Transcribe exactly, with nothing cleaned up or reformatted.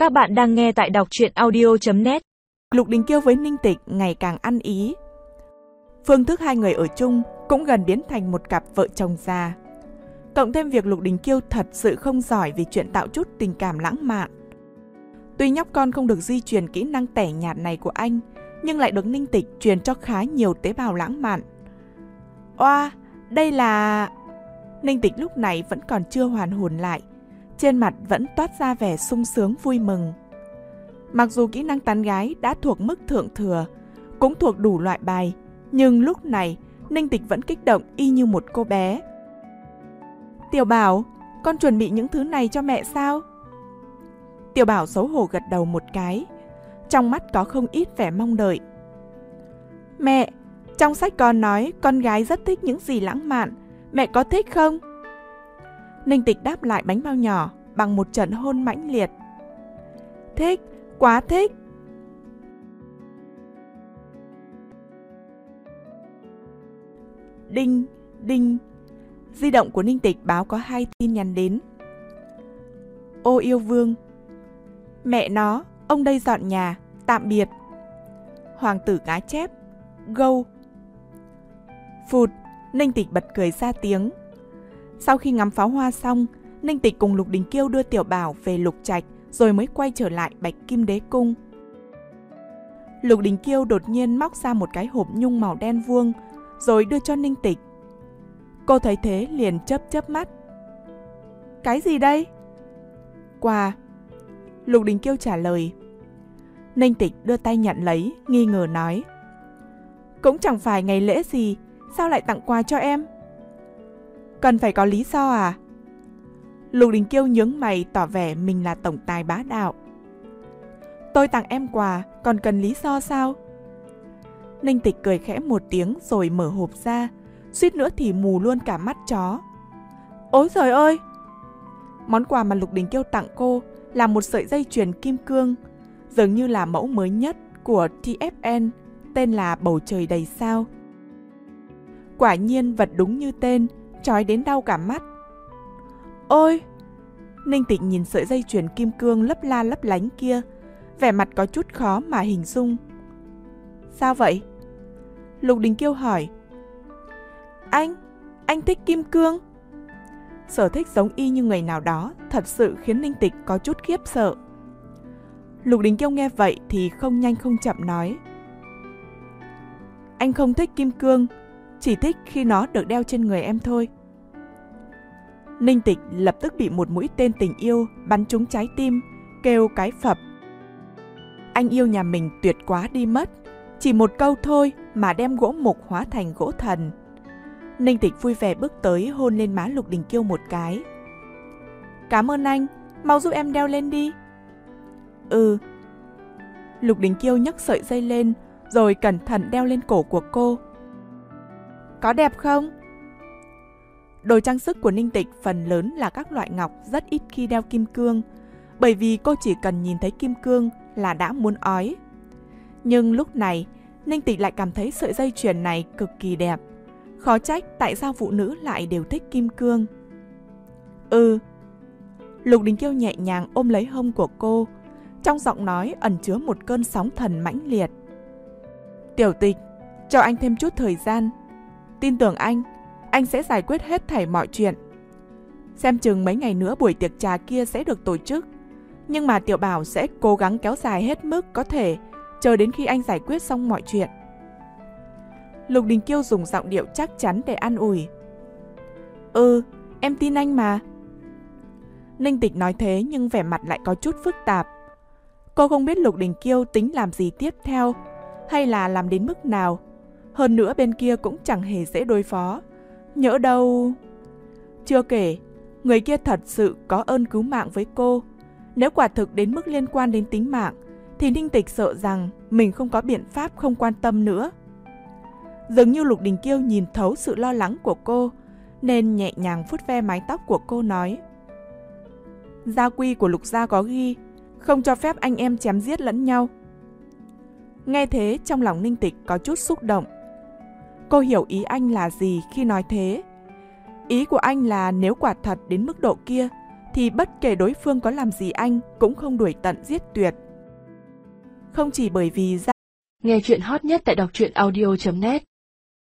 Các bạn đang nghe tại đọc truyện audio chấm net. Lục Đình Kiêu với Ninh Tịch ngày càng ăn ý. Phương thức hai người ở chung cũng gần biến thành một cặp vợ chồng già. Cộng thêm việc Lục Đình Kiêu thật sự không giỏi vì chuyện tạo chút tình cảm lãng mạn. Tuy nhóc con không được di truyền kỹ năng tẻ nhạt này của anh, nhưng lại được Ninh Tịch truyền cho khá nhiều tế bào lãng mạn. Oa, đây là... Ninh Tịch lúc này vẫn còn chưa hoàn hồn lại, trên mặt vẫn toát ra vẻ sung sướng vui mừng. Mặc dù kỹ năng tán gái đã thuộc mức thượng thừa, cũng thuộc đủ loại bài, nhưng lúc này Ninh Tịch vẫn kích động y như một cô bé. Tiểu Bảo, con chuẩn bị những thứ này cho mẹ sao? Tiểu Bảo xấu hổ gật đầu một cái, trong mắt có không ít vẻ mong đợi. Mẹ, trong sách con nói con gái rất thích những gì lãng mạn, mẹ có thích không? Ninh Tịch đáp lại bánh bao nhỏ bằng một trận hôn mãnh liệt. Thích, quá thích. Đinh, đinh. Di động của Ninh Tịch báo có hai tin nhắn đến. Ô yêu vương. Mẹ nó, ông đây dọn nhà, tạm biệt. Hoàng tử cá chép. Gâu. Phụt, Ninh Tịch bật cười ra tiếng. Sau khi ngắm pháo hoa xong, Ninh Tịch cùng Lục Đình Kiêu đưa Tiểu Bảo về Lục Trạch rồi mới quay trở lại Bạch Kim Đế Cung. Lục Đình Kiêu đột nhiên móc ra một cái hộp nhung màu đen vuông rồi đưa cho Ninh Tịch. Cô thấy thế liền chớp chớp mắt. Cái gì đây? Quà. Lục Đình Kiêu trả lời. Ninh Tịch đưa tay nhận lấy, nghi ngờ nói. Cũng chẳng phải ngày lễ gì, sao lại tặng quà cho em? Cần phải có lý do à? Lục Đình Kiêu nhướng mày tỏ vẻ mình là tổng tài bá đạo. Tôi tặng em quà, còn cần lý do sao? Ninh Tịch cười khẽ một tiếng rồi mở hộp ra, suýt nữa thì mù luôn cả mắt chó. Ôi trời ơi! Món quà mà Lục Đình Kiêu tặng cô là một sợi dây chuyền kim cương, dường như là mẫu mới nhất của tê ép en, tên là Bầu Trời Đầy Sao. Quả nhiên vật đúng như tên, chói đến đau cả mắt. Ôi! Ninh Tịch nhìn sợi dây chuyền kim cương lấp la lấp lánh kia, vẻ mặt có chút khó mà hình dung. Sao vậy? Lục Đình Kiêu hỏi. Anh, anh thích kim cương? Sở thích giống y như người nào đó thật sự khiến Ninh Tịch có chút khiếp sợ. Lục Đình Kiêu nghe vậy thì không nhanh không chậm nói. Anh không thích kim cương, chỉ thích khi nó được đeo trên người em thôi. Ninh Tịch lập tức bị một mũi tên tình yêu bắn trúng trái tim, kêu cái phập. Anh yêu nhà mình tuyệt quá đi mất, chỉ một câu thôi mà đem gỗ mục hóa thành gỗ thần. Ninh Tịch vui vẻ bước tới hôn lên má Lục Đình Kiêu một cái. Cảm ơn anh, mau giúp em đeo lên đi. Ừ. Lục Đình Kiêu nhấc sợi dây lên rồi cẩn thận đeo lên cổ của cô. Có đẹp không? Đồ trang sức của Ninh Tịch phần lớn là các loại ngọc, rất ít khi đeo kim cương, bởi vì cô chỉ cần nhìn thấy kim cương là đã muốn ói. Nhưng lúc này, Ninh Tịch lại cảm thấy sợi dây chuyền này cực kỳ đẹp. Khó trách tại sao phụ nữ lại đều thích kim cương. Ừ. Lục Đình Kiêu nhẹ nhàng ôm lấy hông của cô, trong giọng nói ẩn chứa một cơn sóng thần mãnh liệt. Tiểu Tịch, cho anh thêm chút thời gian. Tin tưởng anh, anh sẽ giải quyết hết thảy mọi chuyện. Xem chừng mấy ngày nữa buổi tiệc trà kia sẽ được tổ chức, nhưng mà Tiểu Bảo sẽ cố gắng kéo dài hết mức có thể, chờ đến khi anh giải quyết xong mọi chuyện. Lục Đình Kiêu dùng giọng điệu chắc chắn để an ủi. Ừ, em tin anh mà. Ninh Tịch nói thế nhưng vẻ mặt lại có chút phức tạp. Cô không biết Lục Đình Kiêu tính làm gì tiếp theo, hay là làm đến mức nào. Hơn nữa bên kia cũng chẳng hề dễ đối phó. Nhỡ đâu... Chưa kể, người kia thật sự có ơn cứu mạng với cô. Nếu quả thực đến mức liên quan đến tính mạng, thì Ninh Tịch sợ rằng mình không có biện pháp không quan tâm nữa. Dường như Lục Đình Kiêu nhìn thấu sự lo lắng của cô, nên nhẹ nhàng vuốt ve mái tóc của cô nói. Gia quy của Lục gia có ghi, không cho phép anh em chém giết lẫn nhau. Nghe thế trong lòng Ninh Tịch có chút xúc động. Cô hiểu ý anh là gì khi nói thế. Ý của anh là nếu quả thật đến mức độ kia, thì bất kể đối phương có làm gì anh cũng không đuổi tận giết tuyệt. Không chỉ bởi vì Nghe chuyện hot nhất tại đọc truyện audio chấm net